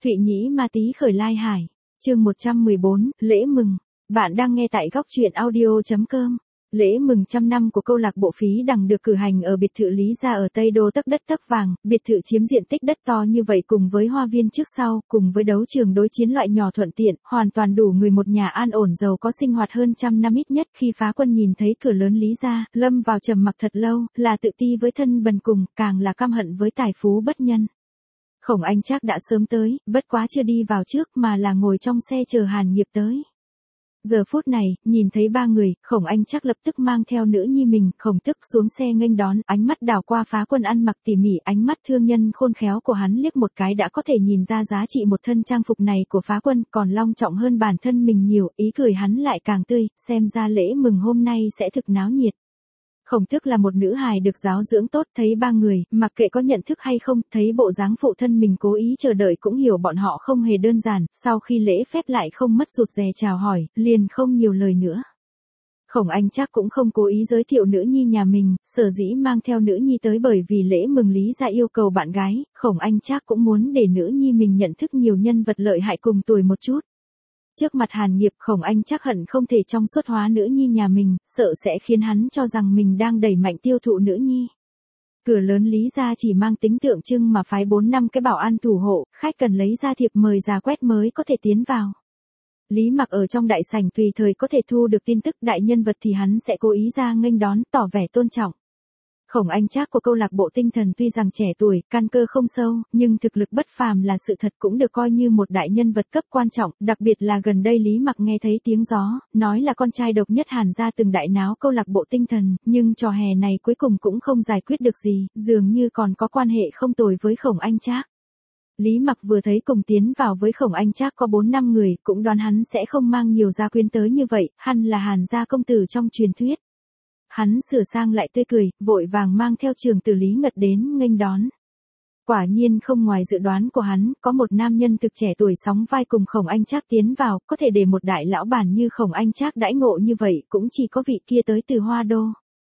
Thụy Nhĩ Ma Tý khởi lai hải. Chương 114, lễ mừng. Bạn đang nghe tại góc truyện audio.com. Lễ mừng trăm năm của câu lạc bộ Phí Đằng được cử hành ở biệt thự Lý Gia ở Tây Đô tấc đất tấc vàng, biệt thự chiếm diện tích đất to như vậy cùng với hoa viên trước sau, cùng với đấu trường đối chiến loại nhỏ thuận tiện, hoàn toàn đủ người một nhà an ổn giàu có sinh hoạt hơn trăm năm ít nhất. Khi Phá Quân nhìn thấy cửa lớn Lý Gia, lâm vào trầm mặc thật lâu, là tự ti với thân bần cùng, càng là căm hận với tài phú bất nhân. Khổng Anh Trác đã sớm tới, bất quá chưa đi vào trước mà là ngồi trong xe chờ Hàn Nghiệp tới. Giờ phút này, nhìn thấy ba người, Khổng Anh Trác lập tức mang theo nữ nhi mình, Khổng Tức xuống xe nghênh đón, ánh mắt đảo qua Phá Quân ăn mặc tỉ mỉ, ánh mắt thương nhân khôn khéo của hắn liếc một cái đã có thể nhìn ra giá trị một thân trang phục này của Phá Quân, còn long trọng hơn bản thân mình nhiều, ý cười hắn lại càng tươi, xem ra lễ mừng hôm nay sẽ thực náo nhiệt. Khổng Tước là một nữ hài được giáo dưỡng tốt, thấy ba người, mặc kệ có nhận thức hay không, thấy bộ dáng phụ thân mình cố ý chờ đợi cũng hiểu bọn họ không hề đơn giản, sau khi lễ phép lại không mất rụt rè chào hỏi, liền không nhiều lời nữa. Khổng Anh Trác cũng không cố ý giới thiệu nữ nhi nhà mình, sở dĩ mang theo nữ nhi tới bởi vì lễ mừng Lý Gia yêu cầu bạn gái, Khổng Anh Trác cũng muốn để nữ nhi mình nhận thức nhiều nhân vật lợi hại cùng tuổi một chút. Trước mặt Hàn Nghiệp, Khổng Anh Trác hận không thể trong suốt hóa nữ nhi nhà mình, sợ sẽ khiến hắn cho rằng mình đang đẩy mạnh tiêu thụ nữ nhi. Cửa lớn Lý Gia chỉ mang tính tượng trưng mà phái 4-5 cái bảo an thủ hộ, khách cần lấy ra thiệp mời ra quét mới có thể tiến vào. Lý Mặc ở trong đại sảnh tùy thời có thể thu được tin tức đại nhân vật thì hắn sẽ cố ý ra nghênh đón, tỏ vẻ tôn trọng. Khổng Anh Trác của câu lạc bộ tinh thần tuy rằng trẻ tuổi, căn cơ không sâu, nhưng thực lực bất phàm là sự thật, cũng được coi như một đại nhân vật cấp quan trọng, đặc biệt là gần đây Lý Mặc nghe thấy tiếng gió, nói là con trai độc nhất Hàn gia từng đại náo câu lạc bộ tinh thần, nhưng trò hè này cuối cùng cũng không giải quyết được gì, dường như còn có quan hệ không tồi với Khổng Anh Trác. Lý Mặc vừa thấy cùng tiến vào với Khổng Anh Trác có 4-5 người, cũng đoán hắn sẽ không mang nhiều gia quyến tới như vậy, hắn là Hàn gia công tử trong truyền thuyết. Hắn sửa sang lại tươi cười, vội vàng mang theo trường tử Lý Ngật đến nghênh đón. Quả nhiên không ngoài dự đoán của hắn, có một nam nhân thực trẻ tuổi sóng vai cùng Khổng Anh Trác tiến vào, có thể để một đại lão bản như Khổng Anh Trác đãi ngộ như vậy, cũng chỉ có vị kia tới từ Hoa Đô.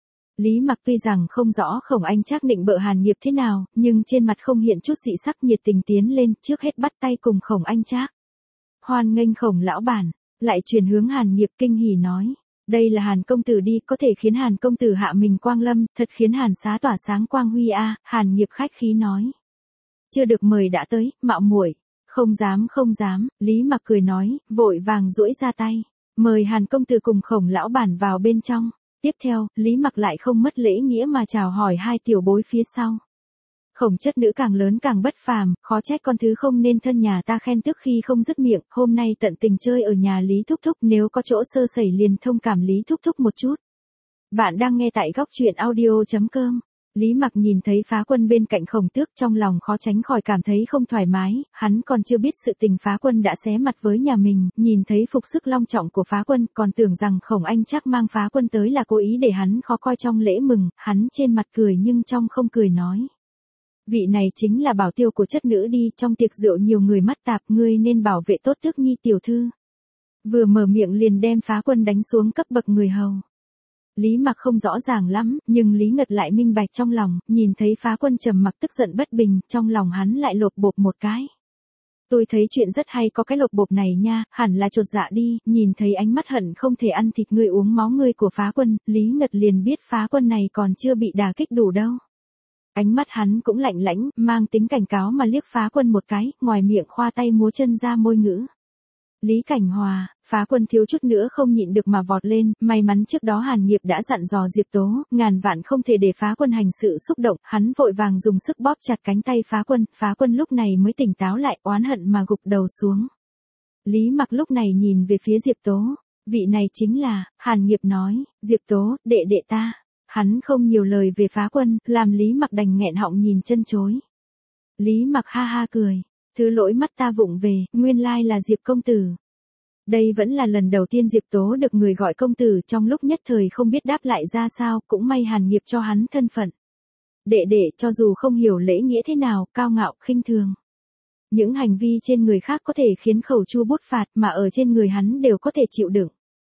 Lý Mặc tuy rằng không rõ Khổng Anh Trác định bợ Hàn Nghiệp thế nào, nhưng trên mặt không hiện chút dị sắc, nhiệt tình tiến lên, trước hết bắt tay cùng Khổng Anh Trác. Hoan nghênh Khổng lão bản, lại chuyển hướng Hàn Nghiệp kinh hỉ nói. Đây là Hàn công tử đi, có thể khiến Hàn công tử hạ mình quang lâm, thật khiến Hàn xá tỏa sáng quang huy a. Hàn Nghiệp khách khí nói. Chưa được mời đã tới, mạo muội. Không dám, Lý Mặc cười nói, vội vàng duỗi ra tay, mời Hàn công tử cùng Khổng lão bản vào bên trong. Tiếp theo, Lý Mặc lại không mất lễ nghĩa mà chào hỏi hai tiểu bối phía sau. Khổng chất nữ càng lớn càng bất phàm, khó trách con thứ không nên thân nhà ta khen tức khi không dứt miệng, hôm nay tận tình chơi ở nhà Lý Thúc Thúc, nếu có chỗ sơ sẩy liền thông cảm Lý Thúc Thúc một chút. Bạn đang nghe tại góc truyện audio.com. Lý Mặc nhìn thấy Phá Quân bên cạnh Khổng Tước, trong lòng khó tránh khỏi cảm thấy không thoải mái, hắn còn chưa biết sự tình Phá Quân đã xé mặt với nhà mình, nhìn thấy phục sức long trọng của Phá Quân, còn tưởng rằng Khổng Anh Trác mang Phá Quân tới là cố ý để hắn khó coi trong lễ mừng, hắn trên mặt cười nhưng trong không cười nói. Vị này chính là bảo tiêu của chất nữ đi, trong tiệc rượu nhiều người mắt tạp, ngươi nên bảo vệ tốt Tước Nhi tiểu thư. Vừa mở miệng liền đem Phá Quân đánh xuống cấp bậc người hầu. Lý Mặc không rõ ràng lắm, nhưng Lý Ngật lại minh bạch trong lòng, nhìn thấy Phá Quân trầm mặc tức giận bất bình, trong lòng hắn lại lột bột một cái. Tôi thấy chuyện rất hay có cái lột bột này nha, hẳn là chột dạ đi, nhìn thấy ánh mắt hận không thể ăn thịt người uống máu người của Phá Quân, Lý Ngật liền biết Phá Quân này còn chưa bị đả kích đủ đâu. Ánh mắt hắn cũng lạnh lãnh, mang tính cảnh cáo mà liếc Phá Quân một cái, ngoài miệng khoa tay múa chân ra môi ngữ. Lý Cảnh Hòa, Phá Quân thiếu chút nữa không nhịn được mà vọt lên, may mắn trước đó Hàn Nghiệp đã dặn dò Diệp Tố, ngàn vạn không thể để Phá Quân hành sự xúc động, hắn vội vàng dùng sức bóp chặt cánh tay Phá Quân lúc này mới tỉnh táo lại, oán hận mà gục đầu xuống. Lý Mặc lúc này nhìn về phía Diệp Tố, vị này chính là, Hàn Nghiệp nói, Diệp Tố, đệ ta. Hắn không nhiều lời về Phá Quân, làm Lý Mặc đành nghẹn họng nhìn chân chối. Lý Mặc ha ha cười, thứ lỗi mắt ta vụng về, nguyên lai là Diệp công tử. Đây vẫn là lần đầu tiên Diệp Tố được người gọi công tử, trong lúc nhất thời không biết đáp lại ra sao, cũng may Hàn Nghiệp cho hắn thân phận. Đệ cho dù không hiểu lễ nghĩa thế nào, cao ngạo, khinh thường. Những hành vi trên người khác có thể khiến khẩu chu bút phạt, mà ở trên người hắn đều có thể chịu đựng.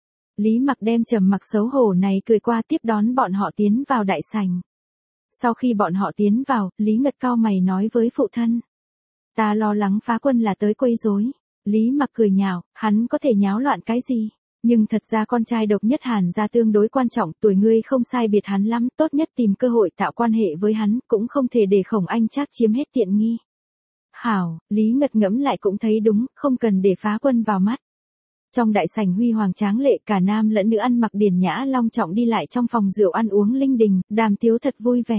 Lý Mặc đem trầm mặc xấu hổ này cười qua tiếp đón bọn họ tiến vào đại sảnh. Sau khi bọn họ tiến vào, Lý Ngật cau mày nói với phụ thân. Ta lo lắng Phá Quân là tới quấy rối. Lý Mặc cười nhạo, hắn có thể nháo loạn cái gì? Nhưng thật ra con trai độc nhất Hàn gia tương đối quan trọng, tuổi ngươi không sai biệt hắn lắm, tốt nhất tìm cơ hội tạo quan hệ với hắn, cũng không thể để Khổng Anh Trác chiếm hết tiện nghi. Hảo, Lý Ngật ngẫm lại cũng thấy đúng, không cần để Phá Quân vào mắt. Trong đại sảnh huy hoàng tráng lệ, cả nam lẫn nữ ăn mặc điển nhã long trọng đi lại trong phòng rượu ăn uống linh đình, đàm tiếu thật vui vẻ.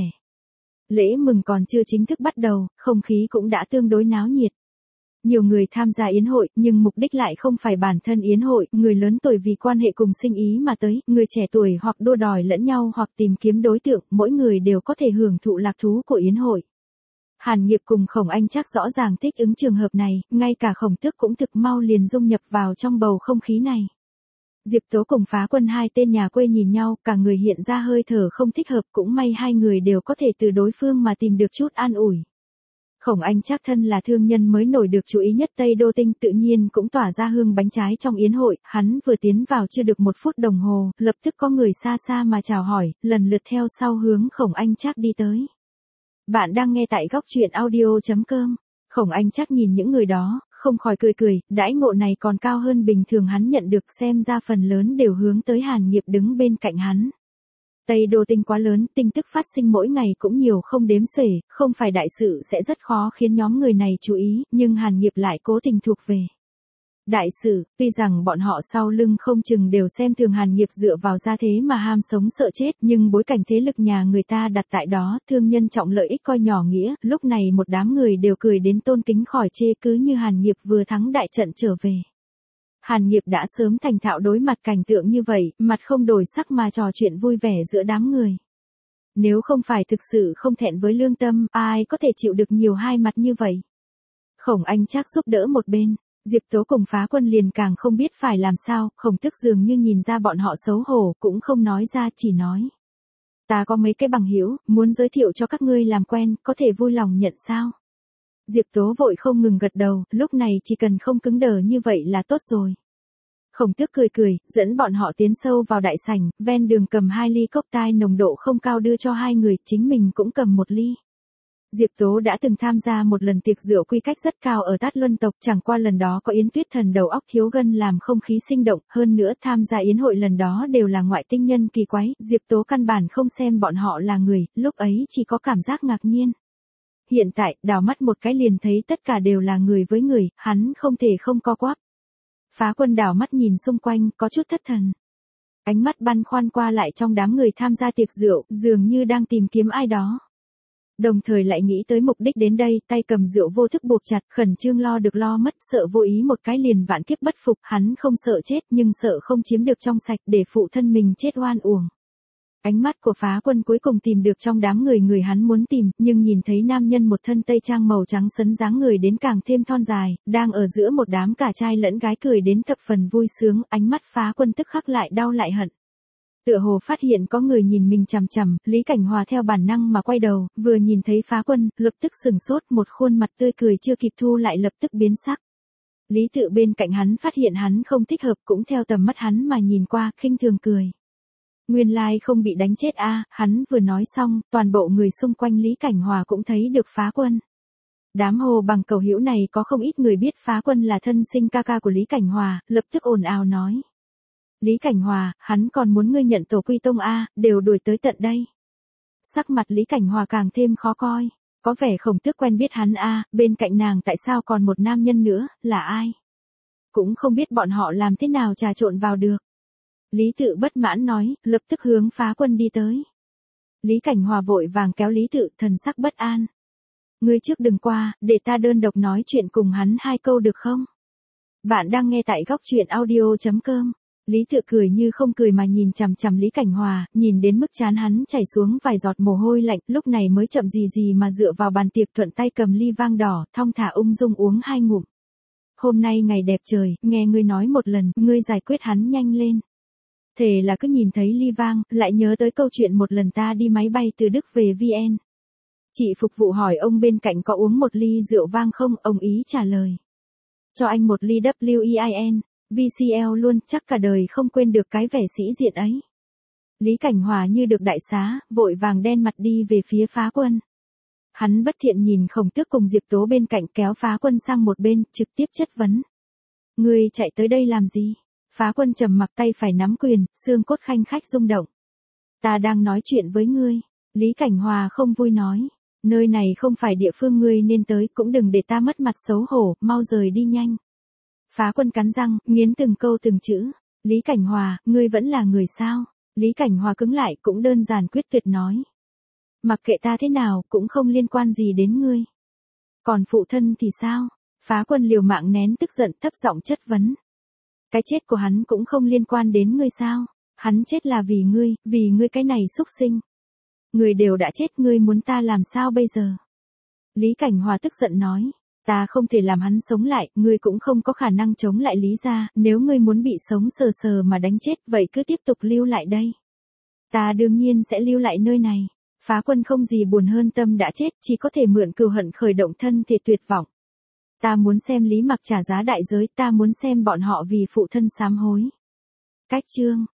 Lễ mừng còn chưa chính thức bắt đầu, không khí cũng đã tương đối náo nhiệt. Nhiều người tham gia yến hội, nhưng mục đích lại không phải bản thân yến hội, người lớn tuổi vì quan hệ cùng sinh ý mà tới, người trẻ tuổi hoặc đua đòi lẫn nhau hoặc tìm kiếm đối tượng, mỗi người đều có thể hưởng thụ lạc thú của yến hội. Hàn Nghiệp cùng Khổng Anh Trác rõ ràng thích ứng trường hợp này, ngay cả Khổng Tước cũng thực mau liền dung nhập vào trong bầu không khí này. Diệp Tố cùng Phá Quân hai tên nhà quê nhìn nhau, cả người hiện ra hơi thở không thích hợp, cũng may hai người đều có thể từ đối phương mà tìm được chút an ủi. Khổng Anh Trác thân là thương nhân mới nổi được chú ý nhất Tây Đô Tinh, tự nhiên cũng tỏa ra hương bánh trái trong yến hội, hắn vừa tiến vào chưa được 1 phút đồng hồ, lập tức có người xa xa mà chào hỏi, lần lượt theo sau hướng Khổng Anh Trác đi tới. Bạn đang nghe tại góc truyện audio.com. Khổng Anh Trác nhìn những người đó, không khỏi cười cười, đãi ngộ này còn cao hơn bình thường hắn nhận được, xem ra phần lớn đều hướng tới Hàn Nghiệp đứng bên cạnh hắn. Tây Đô Tinh quá lớn, tin tức phát sinh mỗi ngày cũng nhiều không đếm xuể, không phải đại sự sẽ rất khó khiến nhóm người này chú ý, nhưng Hàn Nghiệp lại cố tình thuộc về. Đại sự, tuy rằng bọn họ sau lưng không chừng đều xem thường Hàn Nghiệp dựa vào gia thế mà ham sống sợ chết, nhưng bối cảnh thế lực nhà người ta đặt tại đó, thương nhân trọng lợi ích coi nhỏ nghĩa, lúc này một đám người đều cười đến tôn kính khỏi chê, cứ như Hàn Nghiệp vừa thắng đại trận trở về. Hàn Nghiệp đã sớm thành thạo đối mặt cảnh tượng như vậy, mặt không đổi sắc mà trò chuyện vui vẻ giữa đám người. Nếu không phải thực sự không thẹn với lương tâm, ai có thể chịu được nhiều hai mặt như vậy. Khổng Anh Trác giúp đỡ một bên, Diệp Tố cùng Phá Quân liền càng không biết phải làm sao, Khổng Tước dường như nhìn ra bọn họ xấu hổ, cũng không nói ra, chỉ nói. Ta có mấy cái bằng hữu, muốn giới thiệu cho các ngươi làm quen, có thể vui lòng nhận sao? Diệp Tố vội không ngừng gật đầu, lúc này chỉ cần không cứng đờ như vậy là tốt rồi. Khổng Tước cười cười, dẫn bọn họ tiến sâu vào đại sảnh, ven đường cầm 2 ly cocktail nồng độ không cao đưa cho hai người, chính mình cũng cầm 1 ly. Diệp Tố đã từng tham gia một lần tiệc rượu quy cách rất cao ở Tát Luân tộc, chẳng qua lần đó có Yến Tuyết Thần đầu óc thiếu gân làm không khí sinh động, hơn nữa tham gia yến hội lần đó đều là ngoại tinh nhân kỳ quái, Diệp Tố căn bản không xem bọn họ là người, lúc ấy chỉ có cảm giác ngạc nhiên. Hiện tại, đào mắt một cái liền thấy tất cả đều là người với người, hắn không thể không co quắp. Phá Quân đảo mắt nhìn xung quanh, có chút thất thần. Ánh mắt băn khoăn qua lại trong đám người tham gia tiệc rượu, dường như đang tìm kiếm ai đó. Đồng thời lại nghĩ tới mục đích đến đây, tay cầm rượu vô thức buộc chặt, khẩn trương lo được lo mất, sợ vô ý một cái liền vạn kiếp bất phục, hắn không sợ chết nhưng sợ không chiếm được trong sạch để phụ thân mình chết oan uổng. Ánh mắt của Phá Quân cuối cùng tìm được trong đám người hắn muốn tìm, nhưng nhìn thấy nam nhân một thân tây trang màu trắng sấn dáng người đến càng thêm thon dài, đang ở giữa một đám cả trai lẫn gái cười đến thập phần vui sướng, ánh mắt Phá Quân tức khắc lại đau lại hận. Tựa hồ phát hiện có người nhìn mình chằm chằm, Lý Cảnh Hòa theo bản năng mà quay đầu, vừa nhìn thấy Phá Quân, lập tức sừng sốt, một khuôn mặt tươi cười chưa kịp thu lại lập tức biến sắc. Lý Tự bên cạnh hắn phát hiện hắn không thích hợp cũng theo tầm mắt hắn mà nhìn qua, khinh thường cười. Nguyên lai không bị đánh chết a, hắn vừa nói xong, toàn bộ người xung quanh Lý Cảnh Hòa cũng thấy được Phá Quân. Đám hồ bằng cầu hữu này có không ít người biết Phá Quân là thân sinh ca ca của Lý Cảnh Hòa, lập tức ồn ào nói. Lý Cảnh Hòa, hắn còn muốn ngươi nhận tổ quy tông a, đều đuổi tới tận đây. Sắc mặt Lý Cảnh Hòa càng thêm khó coi, có vẻ Khổng Tước quen biết hắn a, bên cạnh nàng tại sao còn một nam nhân nữa, là ai? Cũng không biết bọn họ làm thế nào trà trộn vào được. Lý Tự bất mãn nói, lập tức hướng Phá Quân đi tới. Lý Cảnh Hòa vội vàng kéo Lý Tự, thần sắc bất an. Ngươi trước đừng qua, để ta đơn độc nói chuyện cùng hắn 2 câu được không? Bạn đang nghe tại góc truyện audio.com. Lý Tự cười như không cười mà nhìn chằm chằm Lý Cảnh Hòa, nhìn đến mức trán hắn chảy xuống vài giọt mồ hôi lạnh, lúc này mới chậm gì mà dựa vào bàn tiệc thuận tay cầm ly vang đỏ, thong thả ung dung uống 2 ngụm. Hôm nay ngày đẹp trời, nghe ngươi nói một lần, ngươi giải quyết hắn nhanh lên. Thề là cứ nhìn thấy ly vang, lại nhớ tới câu chuyện một lần ta đi máy bay từ Đức về VN. Chị phục vụ hỏi ông bên cạnh có uống một ly rượu vang không, ông ý trả lời. Cho anh một ly WEIN, VCL luôn, chắc cả đời không quên được cái vẻ sĩ diện ấy. Lý Cảnh Hòa như được đại xá, vội vàng đen mặt đi về phía Phá Quân. Hắn bất thiện nhìn Khổng Tước cùng Diệp Tố bên cạnh kéo Phá Quân sang một bên, trực tiếp chất vấn. Ngươi chạy tới đây làm gì? Phá Quân trầm mặc, tay phải nắm quyền, xương cốt khanh khách rung động. Ta đang nói chuyện với ngươi. Lý Cảnh Hòa không vui nói. Nơi này không phải địa phương ngươi nên tới, cũng đừng để ta mất mặt xấu hổ, mau rời đi nhanh. Phá Quân cắn răng, nghiến từng câu từng chữ. Lý Cảnh Hòa, ngươi vẫn là người sao? Lý Cảnh Hòa cứng lại, cũng đơn giản quyết tuyệt nói. Mặc kệ ta thế nào, cũng không liên quan gì đến ngươi. Còn phụ thân thì sao? Phá Quân liều mạng nén tức giận, thấp giọng chất vấn. Cái chết của hắn cũng không liên quan đến ngươi sao? Hắn chết là vì ngươi cái này xúc sinh. Người đều đã chết, ngươi muốn ta làm sao bây giờ? Lý Cảnh Hòa tức giận nói. Ta không thể làm hắn sống lại, ngươi cũng không có khả năng chống lại Lý gia, nếu ngươi muốn bị sống sờ sờ mà đánh chết, vậy cứ tiếp tục lưu lại đây. Ta đương nhiên sẽ lưu lại nơi này. Phá Quân không gì buồn hơn tâm đã chết, chỉ có thể mượn cừu hận khởi động thân thể tuyệt vọng. Ta muốn xem Lý Mặc trả giá đại giới, ta muốn xem bọn họ vì phụ thân sám hối. Cách chương